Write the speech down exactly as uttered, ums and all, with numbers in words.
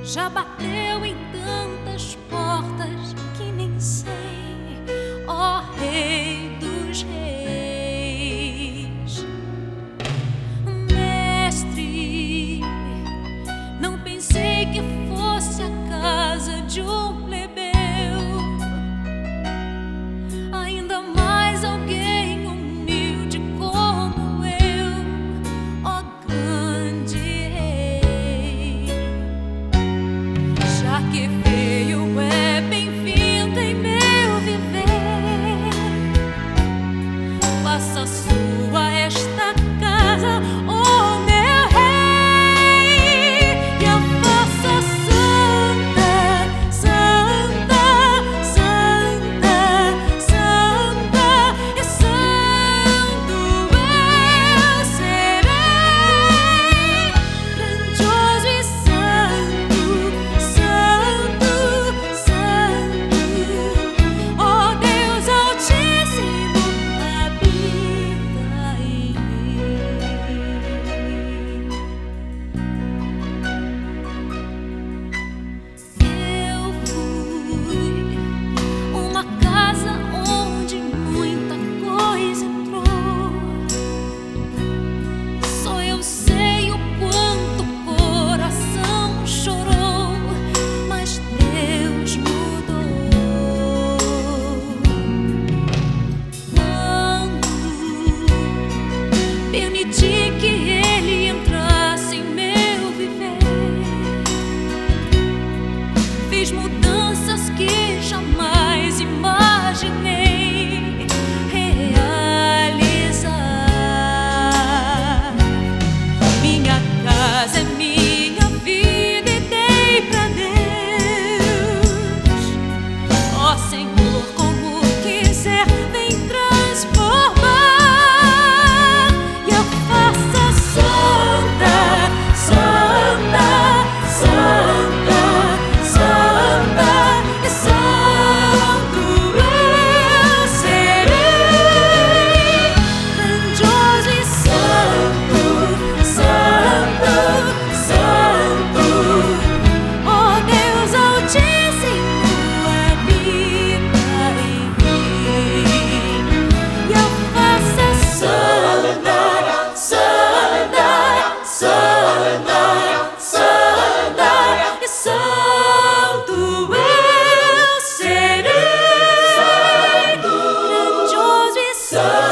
já bateu em tantas portas que nem sei, ó Rei dos Reis. Mestre, não pensei que fosse a casa de um plebeu, ainda mais alguém humilde como eu, ó grande Rei. Já que veio é bem-vindo em meu viver, faça sua esta casa, ó meu Rei, e a faça santa, santa, santa, santa, e santo eu serei, grandioso e santo, santo, santo, ó Deus Altíssimo, habita em mim. Eu fui uma casa onde muita coisa entrou. Só eu sei o quanto o coração chorou, mas Deus mudou. Quando permiti que Ele entrasse em meu viver, fiz mudanças que jamais imaginei realizar. Minha casa é minha vida e dei pra Deus. Ó Senhor, como quiser, vem transformar e a faça santa, santa, santa, santa, e santo eu serei, grandioso e santo, santo, santo, ó Deus Altíssimo, habita em mim, e a faça santa, santa, santa, santa, e santo eu serei, grandioso e santo.